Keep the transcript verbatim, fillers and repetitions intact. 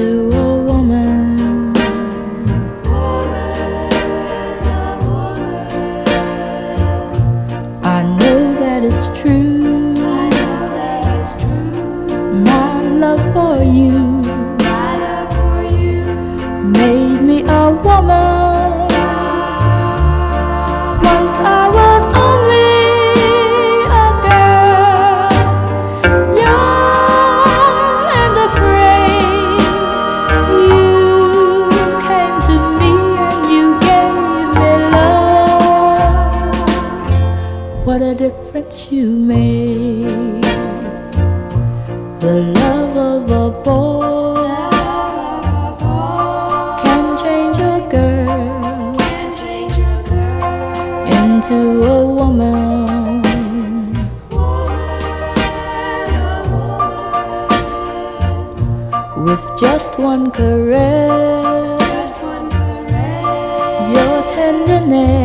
into a woman. I know that it's true. My love for you made me a woman. Once I was only a girl, young and afraid. You came to me and you gave me love. What a difference you made. The love of a boy can change a girl into a woman. With just one caress, your tenderness